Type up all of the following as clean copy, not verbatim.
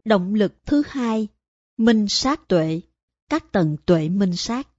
Động lực thứ hai, minh sát tuệ, các tầng tuệ minh sát.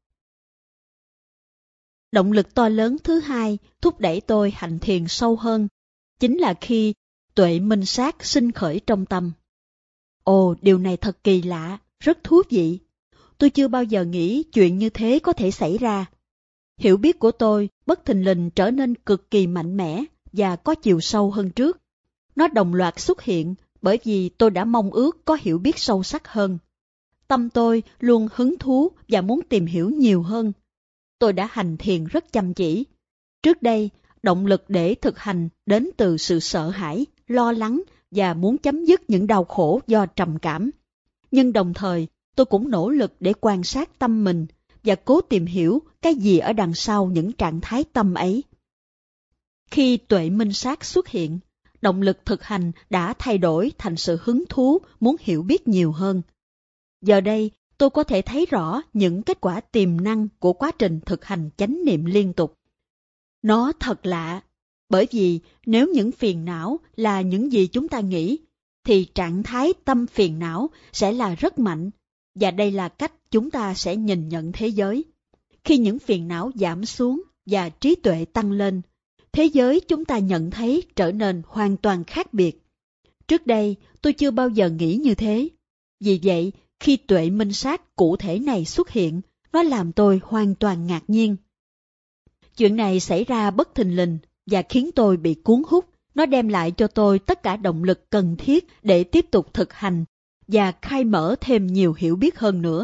Động lực to lớn thứ hai thúc đẩy tôi hành thiền sâu hơn, chính là khi tuệ minh sát sinh khởi trong tâm. Ồ, điều này thật kỳ lạ, rất thú vị. Tôi chưa bao giờ nghĩ chuyện như thế có thể xảy ra. Hiểu biết của tôi bất thình lình trở nên cực kỳ mạnh mẽ và có chiều sâu hơn trước. Nó đồng loạt xuất hiện bởi vì tôi đã mong ước có hiểu biết sâu sắc hơn. Tâm tôi luôn hứng thú và muốn tìm hiểu nhiều hơn. Tôi đã hành thiền rất chăm chỉ. Trước đây, động lực để thực hành đến từ sự sợ hãi, lo lắng và muốn chấm dứt những đau khổ do trầm cảm. Nhưng đồng thời, tôi cũng nỗ lực để quan sát tâm mình và cố tìm hiểu cái gì ở đằng sau những trạng thái tâm ấy. Khi tuệ minh sát xuất hiện, động lực thực hành đã thay đổi thành sự hứng thú muốn hiểu biết nhiều hơn. Giờ đây, tôi có thể thấy rõ những kết quả tiềm năng của quá trình thực hành chánh niệm liên tục. Nó thật lạ, bởi vì nếu những phiền não là những gì chúng ta nghĩ, thì trạng thái tâm phiền não sẽ là rất mạnh, và đây là cách chúng ta sẽ nhìn nhận thế giới. Khi những phiền não giảm xuống và trí tuệ tăng lên, thế giới chúng ta nhận thấy trở nên hoàn toàn khác biệt. Trước đây, tôi chưa bao giờ nghĩ như thế. Vì vậy, khi tuệ minh sát cụ thể này xuất hiện, nó làm tôi hoàn toàn ngạc nhiên. Chuyện này xảy ra bất thình lình và khiến tôi bị cuốn hút. Nó đem lại cho tôi tất cả động lực cần thiết để tiếp tục thực hành và khai mở thêm nhiều hiểu biết hơn nữa.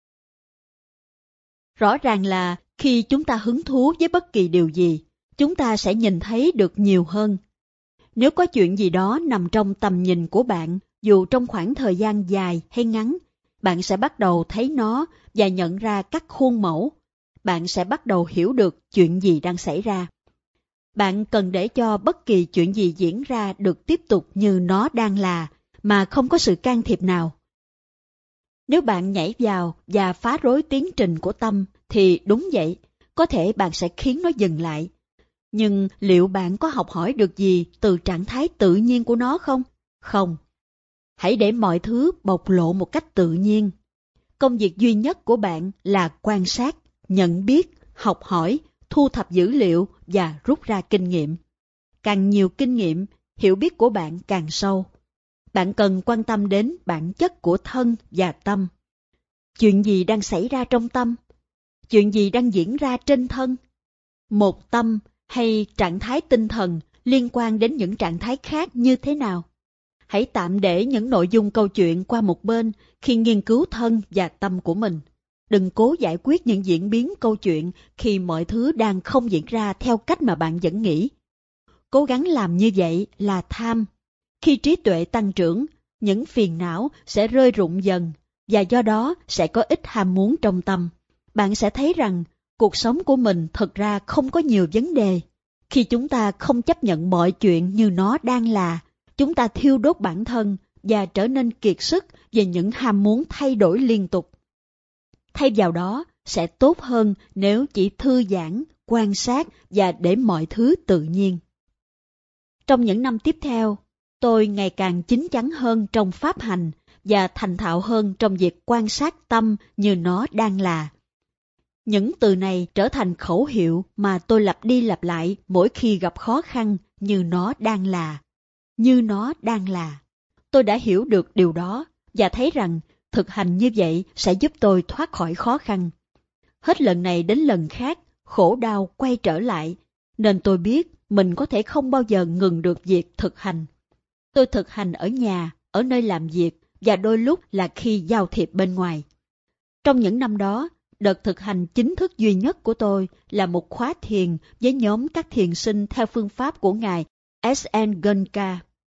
Rõ ràng là khi chúng ta hứng thú với bất kỳ điều gì, chúng ta sẽ nhìn thấy được nhiều hơn. Nếu có chuyện gì đó nằm trong tầm nhìn của bạn, dù trong khoảng thời gian dài hay ngắn, bạn sẽ bắt đầu thấy nó và nhận ra các khuôn mẫu. Bạn sẽ bắt đầu hiểu được chuyện gì đang xảy ra. Bạn cần để cho bất kỳ chuyện gì diễn ra được tiếp tục như nó đang là, mà không có sự can thiệp nào. Nếu bạn nhảy vào và phá rối tiến trình của tâm, thì đúng vậy, có thể bạn sẽ khiến nó dừng lại. Nhưng liệu bạn có học hỏi được gì từ trạng thái tự nhiên của nó không? Không. Hãy để mọi thứ bộc lộ một cách tự nhiên. Công việc duy nhất của bạn là quan sát, nhận biết, học hỏi, thu thập dữ liệu và rút ra kinh nghiệm. Càng nhiều kinh nghiệm, hiểu biết của bạn càng sâu. Bạn cần quan tâm đến bản chất của thân và tâm. Chuyện gì đang xảy ra trong tâm? Chuyện gì đang diễn ra trên thân? Một tâm hay trạng thái tinh thần liên quan đến những trạng thái khác như thế nào? Hãy tạm để những nội dung câu chuyện qua một bên khi nghiên cứu thân và tâm của mình. Đừng cố giải quyết những diễn biến câu chuyện khi mọi thứ đang không diễn ra theo cách mà bạn vẫn nghĩ. Cố gắng làm như vậy là tham. Khi trí tuệ tăng trưởng, những phiền não sẽ rơi rụng dần và do đó sẽ có ít ham muốn trong tâm. Bạn sẽ thấy rằng cuộc sống của mình thật ra không có nhiều vấn đề. Khi chúng ta không chấp nhận mọi chuyện như nó đang là, chúng ta thiêu đốt bản thân và trở nên kiệt sức về những ham muốn thay đổi liên tục. Thay vào đó, sẽ tốt hơn nếu chỉ thư giãn, quan sát và để mọi thứ tự nhiên. Trong những năm tiếp theo, tôi ngày càng chín chắn hơn trong pháp hành và thành thạo hơn trong việc quan sát tâm như nó đang là. Những từ này trở thành khẩu hiệu mà tôi lặp đi lặp lại mỗi khi gặp khó khăn như nó đang là. Như nó đang là. Tôi đã hiểu được điều đó và thấy rằng thực hành như vậy sẽ giúp tôi thoát khỏi khó khăn. Hết lần này đến lần khác, khổ đau quay trở lại, nên tôi biết mình có thể không bao giờ ngừng được việc thực hành. Tôi thực hành ở nhà, ở nơi làm việc và đôi lúc là khi giao thiệp bên ngoài. Trong những năm đó, đợt thực hành chính thức duy nhất của tôi là một khóa thiền với nhóm các thiền sinh theo phương pháp của Ngài S.N. Gunka.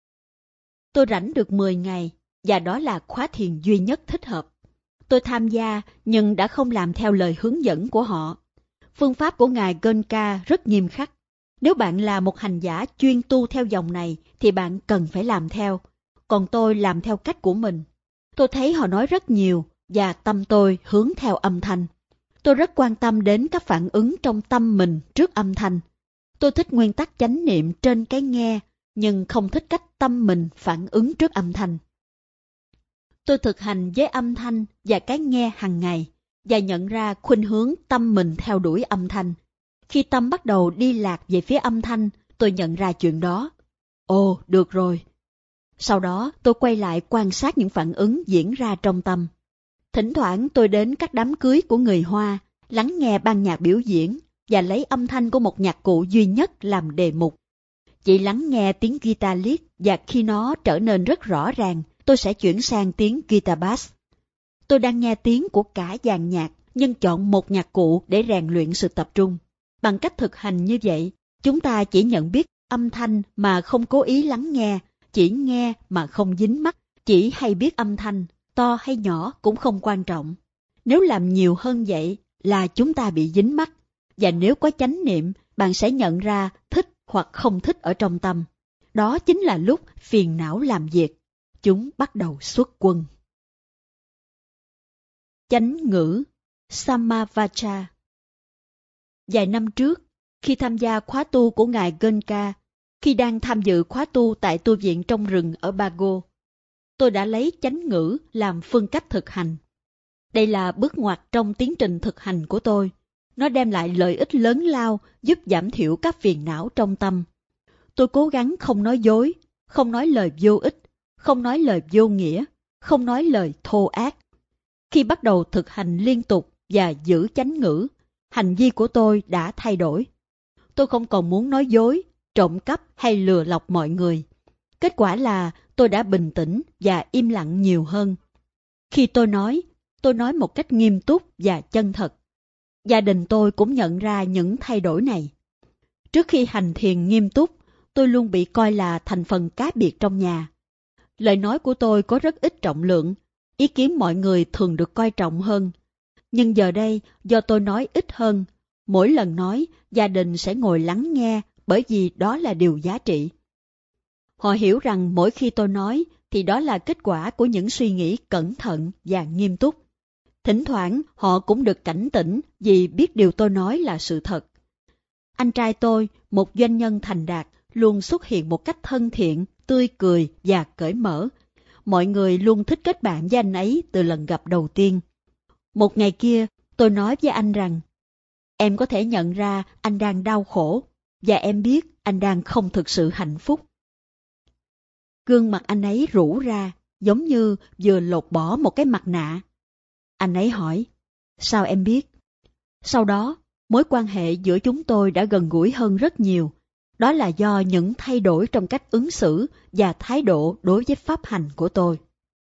Tôi rảnh được 10 ngày và đó là khóa thiền duy nhất thích hợp. Tôi tham gia nhưng đã không làm theo lời hướng dẫn của họ. Phương pháp của Ngài Gunka rất nghiêm khắc. Nếu bạn là một hành giả chuyên tu theo dòng này thì bạn cần phải làm theo. Còn tôi làm theo cách của mình. Tôi thấy họ nói rất nhiều và tâm tôi hướng theo âm thanh. Tôi rất quan tâm đến các phản ứng trong tâm mình trước âm thanh. Tôi thích nguyên tắc chánh niệm trên cái nghe, nhưng không thích cách tâm mình phản ứng trước âm thanh. Tôi thực hành với âm thanh và cái nghe hàng ngày và nhận ra khuynh hướng tâm mình theo đuổi âm thanh. Khi tâm bắt đầu đi lạc về phía âm thanh, tôi nhận ra chuyện đó. Ồ, được rồi. Sau đó tôi quay lại quan sát những phản ứng diễn ra trong tâm. Thỉnh thoảng tôi đến các đám cưới của người Hoa, lắng nghe ban nhạc biểu diễn và lấy âm thanh của một nhạc cụ duy nhất làm đề mục. Chỉ lắng nghe tiếng guitar lead và khi nó trở nên rất rõ ràng, tôi sẽ chuyển sang tiếng guitar bass. Tôi đang nghe tiếng của cả dàn nhạc, nhưng chọn một nhạc cụ để rèn luyện sự tập trung. Bằng cách thực hành như vậy, chúng ta chỉ nhận biết âm thanh mà không cố ý lắng nghe, chỉ nghe mà không dính mắc, chỉ hay biết âm thanh, to hay nhỏ cũng không quan trọng. Nếu làm nhiều hơn vậy là chúng ta bị dính mắc, và nếu có chánh niệm, bạn sẽ nhận ra thích hoặc không thích ở trong tâm. Đó chính là lúc phiền não làm việc. Chúng bắt đầu xuất quân. Chánh ngữ Samavacha. Vài năm trước, khi tham gia khóa tu của Ngài Gönka, khi đang tham dự khóa tu tại tu viện trong rừng ở Bago, tôi đã lấy chánh ngữ làm phương cách thực hành. Đây là bước ngoặt trong tiến trình thực hành của tôi. Nó đem lại lợi ích lớn lao, giúp giảm thiểu các phiền não trong tâm. Tôi cố gắng không nói dối, không nói lời vô ích, không nói lời vô nghĩa, không nói lời thô ác. Khi bắt đầu thực hành liên tục và giữ chánh ngữ, hành vi của tôi đã thay đổi. Tôi không còn muốn nói dối, trộm cắp hay lừa lọc mọi người. Kết quả là tôi đã bình tĩnh và im lặng nhiều hơn. Khi tôi nói một cách nghiêm túc và chân thật. Gia đình tôi cũng nhận ra những thay đổi này. Trước khi hành thiền nghiêm túc, tôi luôn bị coi là thành phần cá biệt trong nhà. Lời nói của tôi có rất ít trọng lượng, ý kiến mọi người thường được coi trọng hơn. Nhưng giờ đây, do tôi nói ít hơn, mỗi lần nói, gia đình sẽ ngồi lắng nghe bởi vì đó là điều giá trị. Họ hiểu rằng mỗi khi tôi nói thì đó là kết quả của những suy nghĩ cẩn thận và nghiêm túc. Thỉnh thoảng họ cũng được cảnh tỉnh vì biết điều tôi nói là sự thật. Anh trai tôi, một doanh nhân thành đạt, luôn xuất hiện một cách thân thiện, tươi cười và cởi mở. Mọi người luôn thích kết bạn với anh ấy từ lần gặp đầu tiên. Một ngày kia, tôi nói với anh rằng, em có thể nhận ra anh đang đau khổ, và em biết anh đang không thực sự hạnh phúc. Gương mặt anh ấy rũ ra, giống như vừa lột bỏ một cái mặt nạ. Anh ấy hỏi, sao em biết? Sau đó, mối quan hệ giữa chúng tôi đã gần gũi hơn rất nhiều. Đó là do những thay đổi trong cách ứng xử và thái độ đối với pháp hành của tôi.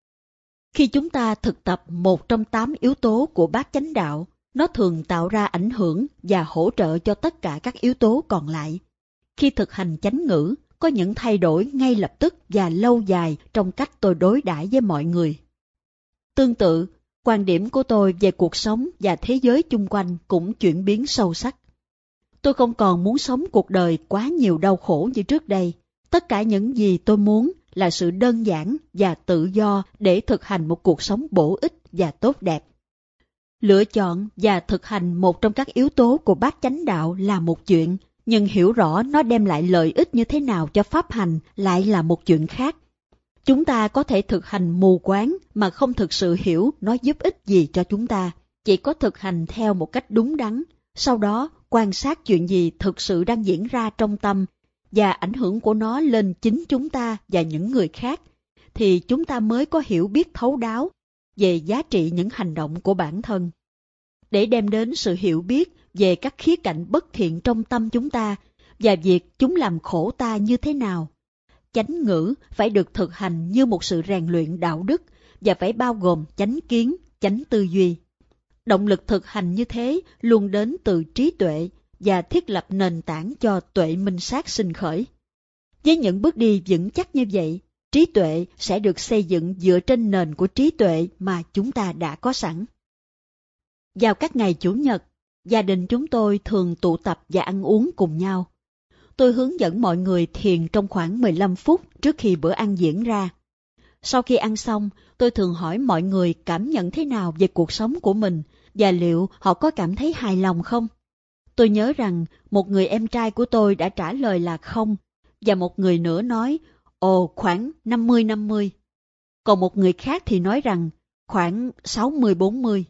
Khi chúng ta thực tập một trong 8 yếu tố của bát chánh đạo, nó thường tạo ra ảnh hưởng và hỗ trợ cho tất cả các yếu tố còn lại. Khi thực hành chánh ngữ, có những thay đổi ngay lập tức và lâu dài trong cách tôi đối đãi với mọi người. Tương tự, quan điểm của tôi về cuộc sống và thế giới chung quanh cũng chuyển biến sâu sắc. Tôi không còn muốn sống cuộc đời quá nhiều đau khổ như trước đây. Tất cả những gì tôi muốn là sự đơn giản và tự do để thực hành một cuộc sống bổ ích và tốt đẹp. Lựa chọn và thực hành một trong các yếu tố của bát chánh đạo là một chuyện, nhưng hiểu rõ nó đem lại lợi ích như thế nào cho pháp hành lại là một chuyện khác. Chúng ta có thể thực hành mù quáng mà không thực sự hiểu nó giúp ích gì cho chúng ta. Chỉ có thực hành theo một cách đúng đắn, sau đó quan sát chuyện gì thực sự đang diễn ra trong tâm và ảnh hưởng của nó lên chính chúng ta và những người khác, thì chúng ta mới có hiểu biết thấu đáo về giá trị những hành động của bản thân. Để đem đến sự hiểu biết về các khía cạnh bất thiện trong tâm chúng ta và việc chúng làm khổ ta như thế nào, chánh ngữ phải được thực hành như một sự rèn luyện đạo đức và phải bao gồm chánh kiến, chánh tư duy. Động lực thực hành như thế luôn đến từ trí tuệ và thiết lập nền tảng cho tuệ minh sát sinh khởi. Với những bước đi vững chắc như vậy, trí tuệ sẽ được xây dựng dựa trên nền của trí tuệ mà chúng ta đã có sẵn. Vào các ngày Chủ nhật, gia đình chúng tôi thường tụ tập và ăn uống cùng nhau. Tôi hướng dẫn mọi người thiền trong khoảng 15 phút trước khi bữa ăn diễn ra. Sau khi ăn xong, tôi thường hỏi mọi người cảm nhận thế nào về cuộc sống của mình và liệu họ có cảm thấy hài lòng không. Tôi nhớ rằng một người em trai của tôi đã trả lời là không, và một người nữa nói, ồ, khoảng 50-50. còn một người khác thì nói rằng khoảng 60-40.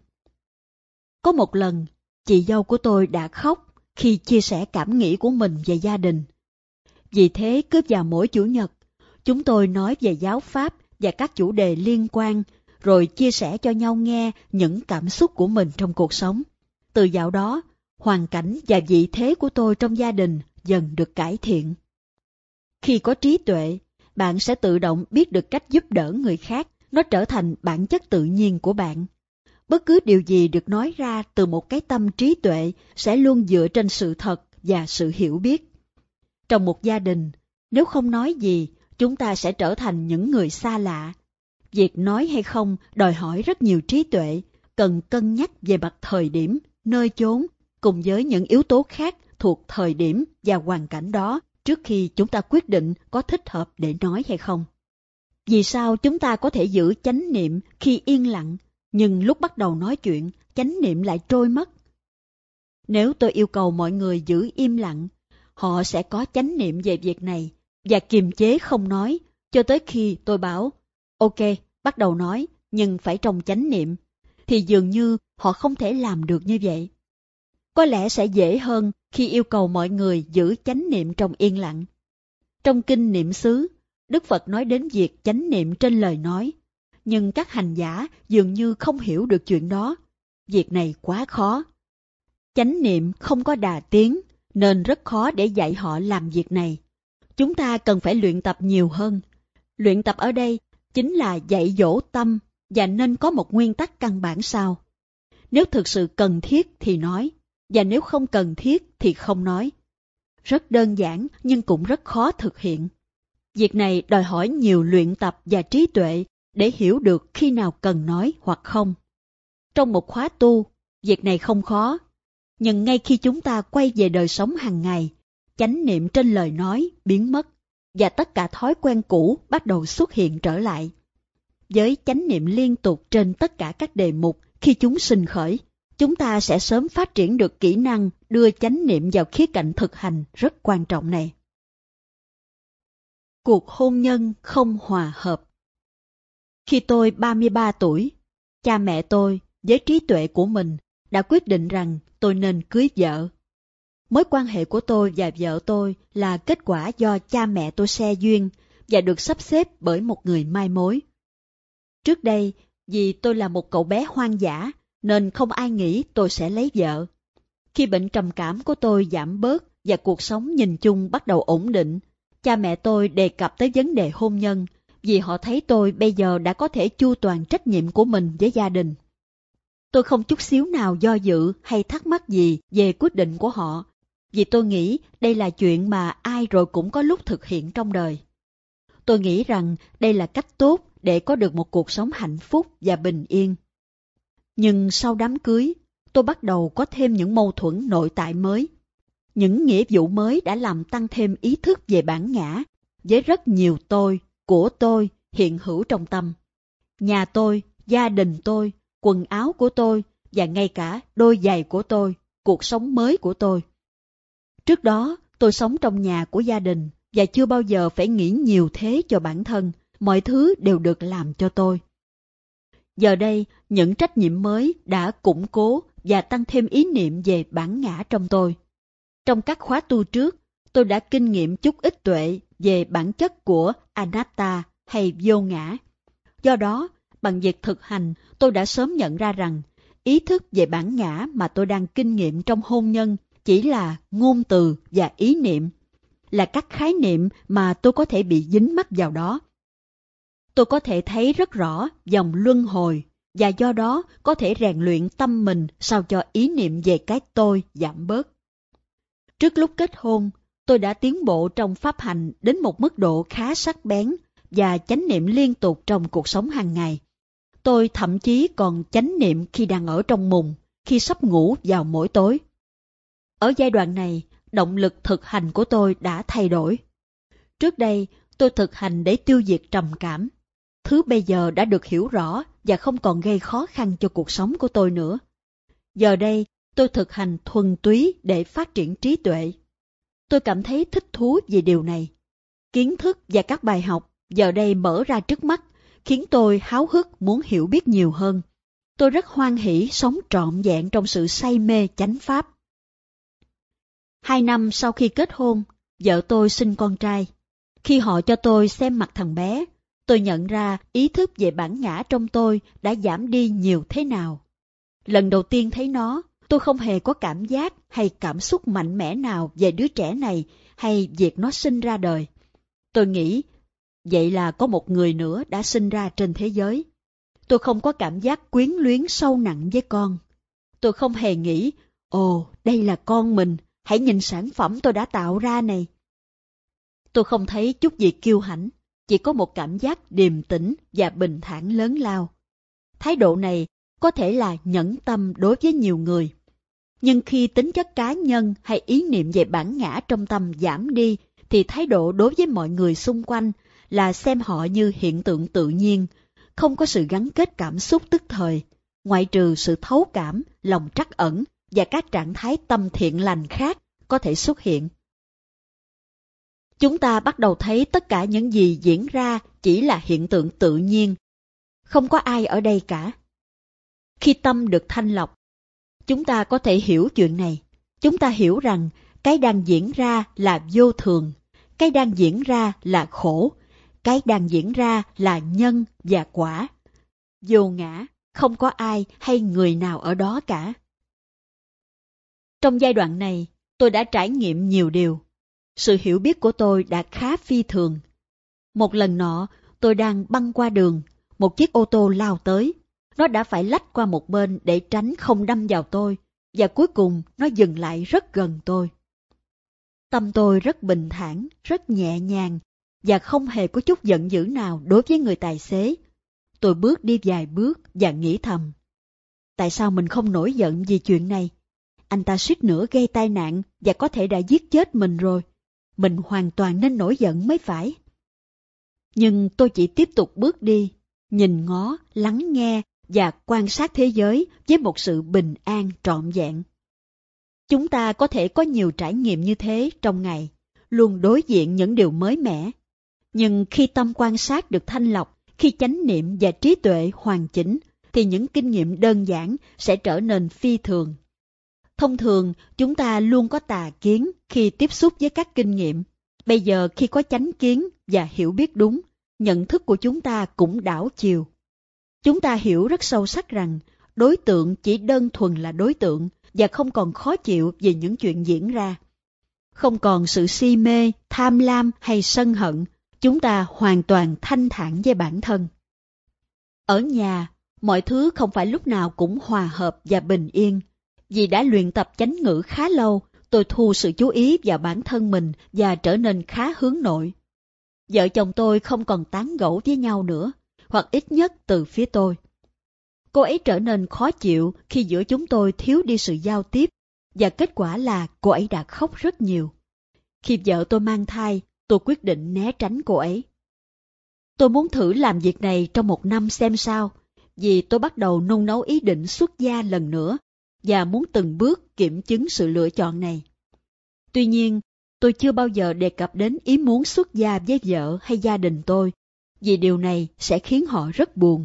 Có một lần, chị dâu của tôi đã khóc khi chia sẻ cảm nghĩ của mình về gia đình. Vì thế cứ vào mỗi Chủ nhật, chúng tôi nói về giáo pháp và các chủ đề liên quan, rồi chia sẻ cho nhau nghe những cảm xúc của mình trong cuộc sống. Từ dạo đó, hoàn cảnh và vị thế của tôi trong gia đình dần được cải thiện. Khi có trí tuệ, bạn sẽ tự động biết được cách giúp đỡ người khác, nó trở thành bản chất tự nhiên của bạn. Bất cứ điều gì được nói ra từ một cái tâm trí tuệ sẽ luôn dựa trên sự thật và sự hiểu biết. Trong một gia đình, nếu không nói gì, chúng ta sẽ trở thành những người xa lạ. Việc nói hay không đòi hỏi rất nhiều trí tuệ, cần cân nhắc về mặt thời điểm, nơi chốn, cùng với những yếu tố khác thuộc thời điểm và hoàn cảnh đó trước khi chúng ta quyết định có thích hợp để nói hay không. Vì sao chúng ta có thể giữ chánh niệm khi yên lặng, nhưng lúc bắt đầu nói chuyện, chánh niệm lại trôi mất? Nếu tôi yêu cầu mọi người giữ im lặng, họ sẽ có chánh niệm về việc này và kiềm chế không nói cho tới khi tôi bảo ok, bắt đầu nói, nhưng phải trong chánh niệm, thì dường như họ không thể làm được như vậy. Có lẽ sẽ dễ hơn khi yêu cầu mọi người giữ chánh niệm trong yên lặng. Trong kinh Niệm xứ, Đức Phật nói đến việc chánh niệm trên lời nói, nhưng các hành giả dường như không hiểu được chuyện đó. Việc này quá khó. Chánh niệm không có đà tiến, nên rất khó để dạy họ làm việc này. Chúng ta cần phải luyện tập nhiều hơn. Luyện tập ở đây chính là dạy dỗ tâm, và nên có một nguyên tắc căn bản sau. Nếu thực sự cần thiết thì nói, và nếu không cần thiết thì không nói. Rất đơn giản nhưng cũng rất khó thực hiện. Việc này đòi hỏi nhiều luyện tập và trí tuệ để hiểu được khi nào cần nói hoặc không. Trong một khóa tu, việc này không khó. Nhưng ngay khi chúng ta quay về đời sống hàng ngày, chánh niệm trên lời nói biến mất, và tất cả thói quen cũ bắt đầu xuất hiện trở lại. Với chánh niệm liên tục trên tất cả các đề mục khi chúng sinh khởi, chúng ta sẽ sớm phát triển được kỹ năng đưa chánh niệm vào khía cạnh thực hành rất quan trọng này. Cuộc hôn nhân không hòa hợp. Khi tôi 33 tuổi, cha mẹ tôi với trí tuệ của mình đã quyết định rằng tôi nên cưới vợ. Mối quan hệ của tôi và vợ tôi là kết quả do cha mẹ tôi xe duyên và được sắp xếp bởi một người mai mối. Trước đây, vì tôi là một cậu bé hoang dã, nên không ai nghĩ tôi sẽ lấy vợ. Khi bệnh trầm cảm của tôi giảm bớt và cuộc sống nhìn chung bắt đầu ổn định, cha mẹ tôi đề cập tới vấn đề hôn nhân, vì họ thấy tôi bây giờ đã có thể chu toàn trách nhiệm của mình với gia đình. Tôi không chút xíu nào do dự hay thắc mắc gì về quyết định của họ, vì tôi nghĩ đây là chuyện mà ai rồi cũng có lúc thực hiện trong đời. Tôi nghĩ rằng đây là cách tốt để có được một cuộc sống hạnh phúc và bình yên. Nhưng sau đám cưới, tôi bắt đầu có thêm những mâu thuẫn nội tại mới. Những nghĩa vụ mới đã làm tăng thêm ý thức về bản ngã, với rất nhiều tôi, của tôi hiện hữu trong tâm. Nhà tôi, gia đình tôi, quần áo của tôi và ngay cả đôi giày của tôi, cuộc sống mới của tôi. Trước đó, tôi sống trong nhà của gia đình và chưa bao giờ phải nghĩ nhiều thế cho bản thân, mọi thứ đều được làm cho tôi. Giờ đây, những trách nhiệm mới đã củng cố và tăng thêm ý niệm về bản ngã trong tôi. Trong các khóa tu trước, tôi đã kinh nghiệm chút ít tuệ về bản chất của anatta hay vô ngã. Do đó, bằng việc thực hành, tôi đã sớm nhận ra rằng ý thức về bản ngã mà tôi đang kinh nghiệm trong hôn nhân chỉ là ngôn từ và ý niệm, là các khái niệm mà tôi có thể bị dính mắc vào đó. Tôi có thể thấy rất rõ dòng luân hồi và do đó có thể rèn luyện tâm mình sao cho ý niệm về cái tôi giảm bớt. Trước lúc kết hôn, tôi đã tiến bộ trong pháp hành đến một mức độ khá sắc bén và chánh niệm liên tục trong cuộc sống hàng ngày. Tôi thậm chí còn chánh niệm khi đang ở trong mùng, khi sắp ngủ vào mỗi tối. Ở giai đoạn này, động lực thực hành của tôi đã thay đổi. Trước đây, tôi thực hành để tiêu diệt trầm cảm. Thứ bây giờ đã được hiểu rõ và không còn gây khó khăn cho cuộc sống của tôi nữa. Giờ đây, tôi thực hành thuần túy để phát triển trí tuệ. Tôi cảm thấy thích thú về điều này. Kiến thức và các bài học giờ đây mở ra trước mắt khiến tôi háo hức muốn hiểu biết nhiều hơn. Tôi rất hoan hỉ sống trọn vẹn trong sự say mê chánh pháp. 2 năm sau khi kết hôn, vợ tôi sinh con trai. Khi họ cho tôi xem mặt thằng bé, tôi nhận ra ý thức về bản ngã trong tôi đã giảm đi nhiều thế nào. Lần đầu tiên thấy nó, tôi không hề có cảm giác hay cảm xúc mạnh mẽ nào về đứa trẻ này hay việc nó sinh ra đời. Tôi nghĩ, vậy là có một người nữa đã sinh ra trên thế giới. Tôi không có cảm giác quyến luyến sâu nặng với con. Tôi không hề nghĩ, ồ, đây là con mình, hãy nhìn sản phẩm tôi đã tạo ra này. Tôi không thấy chút gì kiêu hãnh, chỉ có một cảm giác điềm tĩnh và bình thản lớn lao. Thái độ này có thể là nhẫn tâm đối với nhiều người. Nhưng khi tính chất cá nhân hay ý niệm về bản ngã trong tâm giảm đi, thì thái độ đối với mọi người xung quanh là xem họ như hiện tượng tự nhiên, không có sự gắn kết cảm xúc tức thời, ngoại trừ sự thấu cảm, lòng trắc ẩn và các trạng thái tâm thiện lành khác có thể xuất hiện. Chúng ta bắt đầu thấy tất cả những gì diễn ra chỉ là hiện tượng tự nhiên, không có ai ở đây cả. Khi tâm được thanh lọc, chúng ta có thể hiểu chuyện này. Chúng ta hiểu rằng cái đang diễn ra là vô thường, cái đang diễn ra là khổ, cái đang diễn ra là nhân và quả. Vô ngã, không có ai hay người nào ở đó cả. Trong giai đoạn này, tôi đã trải nghiệm nhiều điều. Sự hiểu biết của tôi đã khá phi thường. Một lần nọ, tôi đang băng qua đường, một chiếc ô tô lao tới. Nó đã phải lách qua một bên để tránh không đâm vào tôi, và cuối cùng nó dừng lại rất gần tôi. Tâm tôi rất bình thản, rất nhẹ nhàng, và không hề có chút giận dữ nào đối với người tài xế. Tôi bước đi vài bước và nghĩ thầm. Tại sao mình không nổi giận vì chuyện này? Anh ta suýt nữa gây tai nạn và có thể đã giết chết mình rồi. Mình hoàn toàn nên nổi giận mới phải. Nhưng tôi chỉ tiếp tục bước đi, nhìn ngó, lắng nghe và quan sát thế giới với một sự bình an trọn vẹn. Chúng ta có thể có nhiều trải nghiệm như thế trong ngày, luôn đối diện những điều mới mẻ. Nhưng khi tâm quan sát được thanh lọc, khi chánh niệm và trí tuệ hoàn chỉnh, thì những kinh nghiệm đơn giản sẽ trở nên phi thường. Thông thường, chúng ta luôn có tà kiến khi tiếp xúc với các kinh nghiệm. Bây giờ khi có chánh kiến và hiểu biết đúng, nhận thức của chúng ta cũng đảo chiều. Chúng ta hiểu rất sâu sắc rằng đối tượng chỉ đơn thuần là đối tượng và không còn khó chịu vì những chuyện diễn ra. Không còn sự si mê, tham lam hay sân hận, chúng ta hoàn toàn thanh thản với bản thân. Ở nhà, mọi thứ không phải lúc nào cũng hòa hợp và bình yên. Vì đã luyện tập chánh ngữ khá lâu, tôi thu sự chú ý vào bản thân mình và trở nên khá hướng nội. Vợ chồng tôi không còn tán gẫu với nhau nữa, hoặc ít nhất từ phía tôi. Cô ấy trở nên khó chịu khi giữa chúng tôi thiếu đi sự giao tiếp, và kết quả là cô ấy đã khóc rất nhiều. Khi vợ tôi mang thai, tôi quyết định né tránh cô ấy. Tôi muốn thử làm việc này trong 1 năm xem sao, vì tôi bắt đầu nung nấu ý định xuất gia lần nữa, và muốn từng bước kiểm chứng sự lựa chọn này. Tuy nhiên, tôi chưa bao giờ đề cập đến ý muốn xuất gia với vợ hay gia đình tôi, vì điều này sẽ khiến họ rất buồn.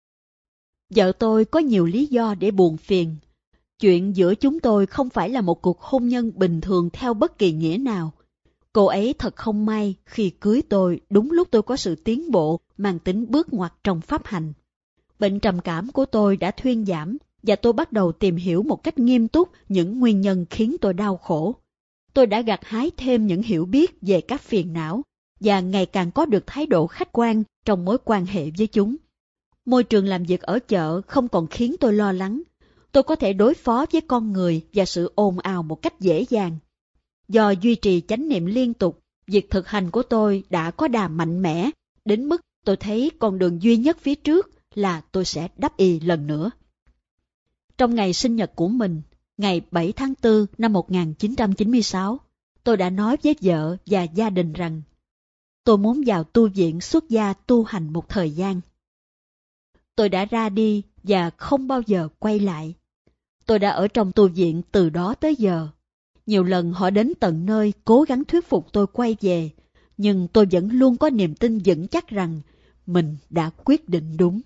Vợ tôi có nhiều lý do để buồn phiền. Chuyện giữa chúng tôi không phải là một cuộc hôn nhân bình thường theo bất kỳ nghĩa nào. Cô ấy thật không may khi cưới tôi đúng lúc tôi có sự tiến bộ mang tính bước ngoặt trong pháp hành. Bệnh trầm cảm của tôi đã thuyên giảm, và tôi bắt đầu tìm hiểu một cách nghiêm túc những nguyên nhân khiến tôi đau khổ. Tôi đã gặt hái thêm những hiểu biết về các phiền não, và ngày càng có được thái độ khách quan trong mối quan hệ với chúng. Môi trường làm việc ở chợ không còn khiến tôi lo lắng. Tôi có thể đối phó với con người và sự ồn ào một cách dễ dàng. Do duy trì chánh niệm liên tục, việc thực hành của tôi đã có đà mạnh mẽ, đến mức tôi thấy con đường duy nhất phía trước là tôi sẽ đắp y lần nữa. Trong ngày sinh nhật của mình, ngày 7 tháng 4 năm 1996, tôi đã nói với vợ và gia đình rằng tôi muốn vào tu viện xuất gia tu hành một thời gian. Tôi đã ra đi và không bao giờ quay lại. Tôi đã ở trong tu viện từ đó tới giờ. Nhiều lần họ đến tận nơi cố gắng thuyết phục tôi quay về, nhưng tôi vẫn luôn có niềm tin vững chắc rằng mình đã quyết định đúng.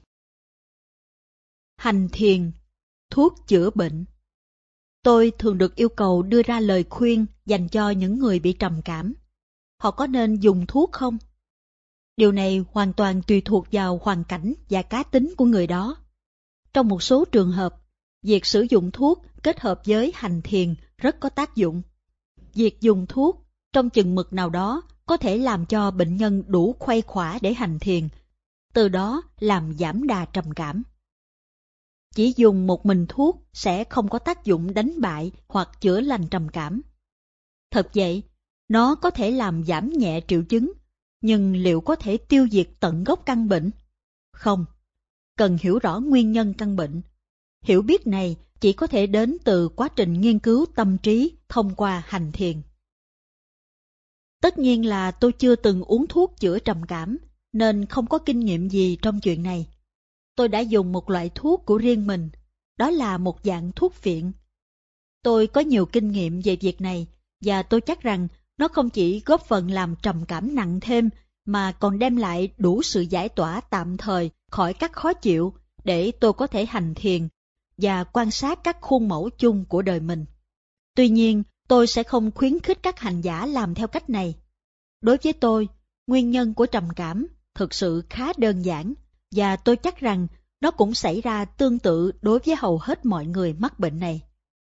Hành thiền, thuốc chữa bệnh. Tôi thường được yêu cầu đưa ra lời khuyên dành cho những người bị trầm cảm. Họ có nên dùng thuốc không? Điều này hoàn toàn tùy thuộc vào hoàn cảnh và cá tính của người đó. Trong một số trường hợp, việc sử dụng thuốc kết hợp với hành thiền rất có tác dụng. Việc dùng thuốc trong chừng mực nào đó có thể làm cho bệnh nhân đủ khuây khỏa để hành thiền, từ đó làm giảm đà trầm cảm. Chỉ dùng một mình thuốc sẽ không có tác dụng đánh bại hoặc chữa lành trầm cảm. Thật vậy, nó có thể làm giảm nhẹ triệu chứng, nhưng liệu có thể tiêu diệt tận gốc căn bệnh? Không, cần hiểu rõ nguyên nhân căn bệnh. Hiểu biết này chỉ có thể đến từ quá trình nghiên cứu tâm trí thông qua hành thiền. Tất nhiên là tôi chưa từng uống thuốc chữa trầm cảm, nên không có kinh nghiệm gì trong chuyện này. Tôi đã dùng một loại thuốc của riêng mình, đó là một dạng thuốc phiện. Tôi có nhiều kinh nghiệm về việc này, và tôi chắc rằng nó không chỉ góp phần làm trầm cảm nặng thêm, mà còn đem lại đủ sự giải tỏa tạm thời khỏi các khó chịu để tôi có thể hành thiền và quan sát các khuôn mẫu chung của đời mình. Tuy nhiên, tôi sẽ không khuyến khích các hành giả làm theo cách này. Đối với tôi, nguyên nhân của trầm cảm thực sự khá đơn giản, và tôi chắc rằng nó cũng xảy ra tương tự đối với hầu hết mọi người mắc bệnh này.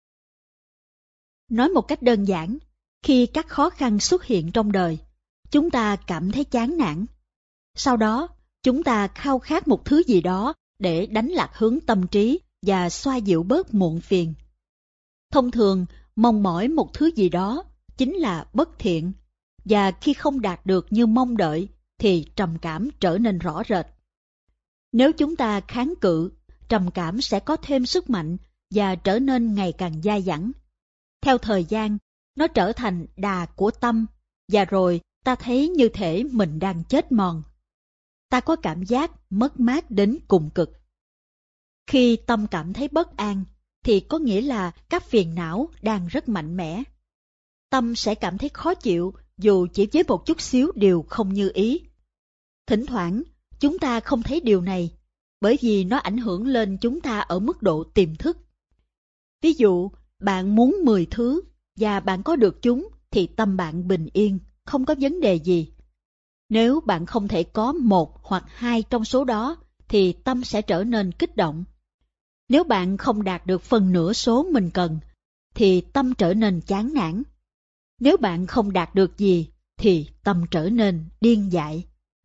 Nói một cách đơn giản, khi các khó khăn xuất hiện trong đời, chúng ta cảm thấy chán nản. Sau đó, chúng ta khao khát một thứ gì đó để đánh lạc hướng tâm trí và xoa dịu bớt muộn phiền. Thông thường, mong mỏi một thứ gì đó chính là bất thiện, và khi không đạt được như mong đợi thì trầm cảm trở nên rõ rệt. Nếu chúng ta kháng cự, trầm cảm sẽ có thêm sức mạnh và trở nên ngày càng dai dẳng. Theo thời gian, nó trở thành đà của tâm, và rồi ta thấy như thể mình đang chết mòn. Ta có cảm giác mất mát đến cùng cực. Khi tâm cảm thấy bất an, thì có nghĩa là các phiền não đang rất mạnh mẽ. Tâm sẽ cảm thấy khó chịu dù chỉ với một chút xíu điều không như ý. Thỉnh thoảng, chúng ta không thấy điều này, bởi vì nó ảnh hưởng lên chúng ta ở mức độ tiềm thức. Ví dụ, bạn muốn 10 thứ, và bạn có được chúng, thì tâm bạn bình yên, không có vấn đề gì. Nếu bạn không thể có một hoặc hai trong số đó, thì tâm sẽ trở nên kích động. Nếu bạn không đạt được phần nửa số mình cần, thì tâm trở nên chán nản. Nếu bạn không đạt được gì, thì tâm trở nên điên dại.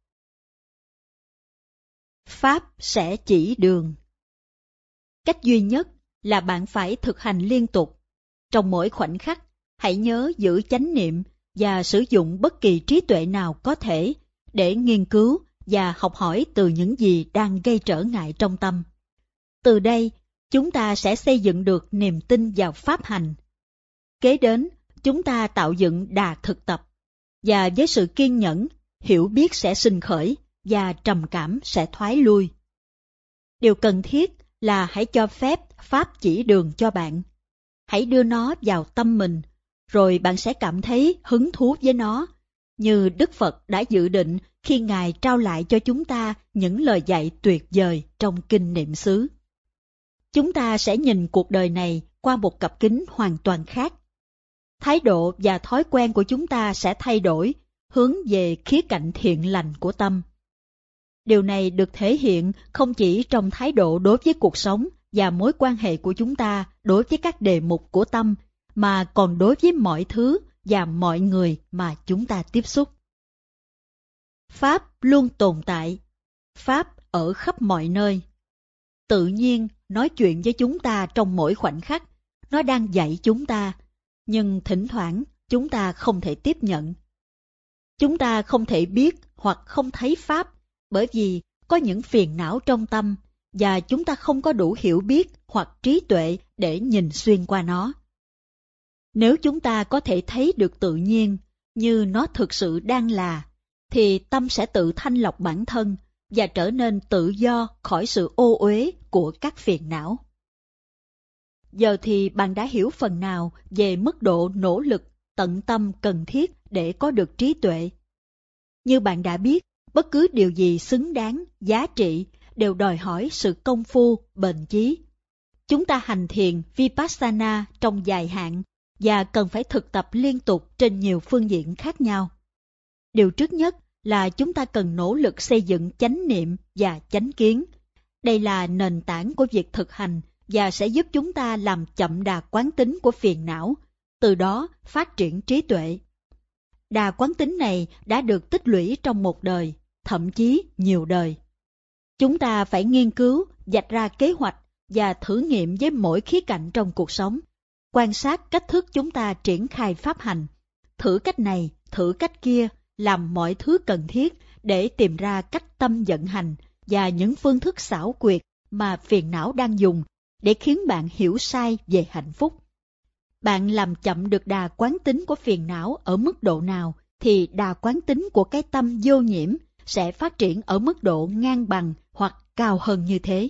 Pháp sẽ chỉ đường. Cách duy nhất là bạn phải thực hành liên tục. Trong mỗi khoảnh khắc, hãy nhớ giữ chánh niệm và sử dụng bất kỳ trí tuệ nào có thể để nghiên cứu và học hỏi từ những gì đang gây trở ngại trong tâm. Từ đây, chúng ta sẽ xây dựng được niềm tin vào pháp hành. Kế đến, chúng ta tạo dựng đà thực tập, và với sự kiên nhẫn, hiểu biết sẽ sinh khởi và trầm cảm sẽ thoái lui. Điều cần thiết là hãy cho phép Pháp chỉ đường cho bạn. Hãy đưa nó vào tâm mình, rồi bạn sẽ cảm thấy hứng thú với nó, như Đức Phật đã dự định khi Ngài trao lại cho chúng ta những lời dạy tuyệt vời trong Kinh Niệm xứ. Chúng ta sẽ nhìn cuộc đời này qua một cặp kính hoàn toàn khác. Thái độ và thói quen của chúng ta sẽ thay đổi, hướng về khía cạnh thiện lành của tâm. Điều này được thể hiện không chỉ trong thái độ đối với cuộc sống và mối quan hệ của chúng ta đối với các đề mục của tâm, mà còn đối với mọi thứ và mọi người mà chúng ta tiếp xúc. Pháp luôn tồn tại. Pháp ở khắp mọi nơi. Tự nhiên nói chuyện với chúng ta trong mỗi khoảnh khắc. Nó đang dạy chúng ta, nhưng thỉnh thoảng chúng ta không thể tiếp nhận. Chúng ta không thể biết hoặc không thấy Pháp, bởi vì có những phiền não trong tâm, và chúng ta không có đủ hiểu biết hoặc trí tuệ để nhìn xuyên qua nó. Nếu chúng ta có thể thấy được tự nhiên như nó thực sự đang là, thì tâm sẽ tự thanh lọc bản thân và trở nên tự do khỏi sự ô uế của các phiền não. Giờ thì bạn đã hiểu phần nào về mức độ nỗ lực, tận tâm cần thiết để có được trí tuệ. Như bạn đã biết, bất cứ điều gì xứng đáng, giá trị đều đòi hỏi sự công phu, bền chí. Chúng ta hành thiền Vipassana trong dài hạn và cần phải thực tập liên tục trên nhiều phương diện khác nhau. Điều trước nhất là chúng ta cần nỗ lực xây dựng chánh niệm và chánh kiến. Đây là nền tảng của việc thực hành và sẽ giúp chúng ta làm chậm đà quán tính của phiền não, từ đó phát triển trí tuệ. Đà quán tính này đã được tích lũy trong một đời, thậm chí nhiều đời. Chúng ta phải nghiên cứu, vạch ra kế hoạch và thử nghiệm với mỗi khía cạnh trong cuộc sống, quan sát cách thức chúng ta triển khai pháp hành, thử cách này, thử cách kia, làm mọi thứ cần thiết để tìm ra cách tâm vận hành và những phương thức xảo quyệt mà phiền não đang dùng để khiến bạn hiểu sai về hạnh phúc. Bạn làm chậm được đà quán tính của phiền não ở mức độ nào thì đà quán tính của cái tâm vô nhiễm sẽ phát triển ở mức độ ngang bằng hoặc cao hơn như thế.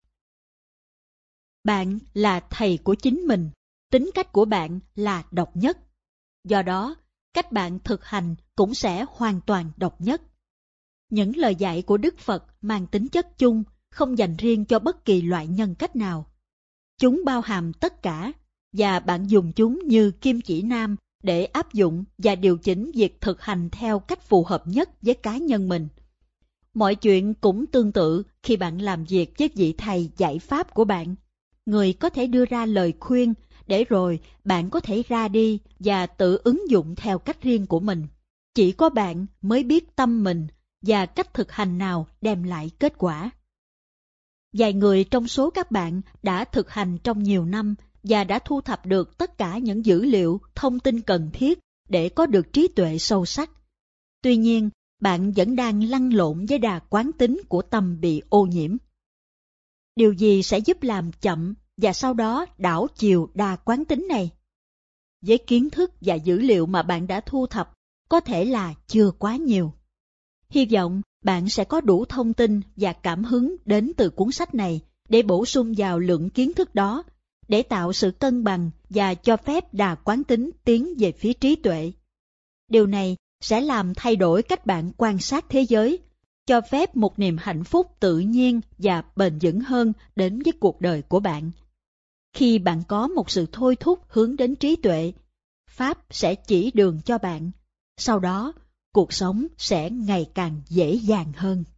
Bạn là thầy của chính mình, tính cách của bạn là độc nhất. Do đó, cách bạn thực hành cũng sẽ hoàn toàn độc nhất. Những lời dạy của Đức Phật mang tính chất chung, không dành riêng cho bất kỳ loại nhân cách nào. Chúng bao hàm tất cả, và bạn dùng chúng như kim chỉ nam để áp dụng và điều chỉnh việc thực hành theo cách phù hợp nhất với cá nhân mình. Mọi chuyện cũng tương tự khi bạn làm việc với vị thầy dạy pháp của bạn. Người có thể đưa ra lời khuyên, để rồi bạn có thể ra đi và tự ứng dụng theo cách riêng của mình. Chỉ có bạn mới biết tâm mình và cách thực hành nào đem lại kết quả. Vài người trong số các bạn đã thực hành trong nhiều năm và đã thu thập được tất cả những dữ liệu, thông tin cần thiết để có được trí tuệ sâu sắc. Tuy nhiên, bạn vẫn đang lăn lộn với đà quán tính của tâm bị ô nhiễm. Điều gì sẽ giúp làm chậm và sau đó đảo chiều đà quán tính này? Với kiến thức và dữ liệu mà bạn đã thu thập, có thể là chưa quá nhiều. Hy vọng bạn sẽ có đủ thông tin và cảm hứng đến từ cuốn sách này để bổ sung vào lượng kiến thức đó, để tạo sự cân bằng và cho phép đà quán tính tiến về phía trí tuệ. Điều này sẽ làm thay đổi cách bạn quan sát thế giới, cho phép một niềm hạnh phúc tự nhiên và bền vững hơn đến với cuộc đời của bạn. Khi bạn có một sự thôi thúc hướng đến trí tuệ, Pháp sẽ chỉ đường cho bạn. Sau đó, cuộc sống sẽ ngày càng dễ dàng hơn.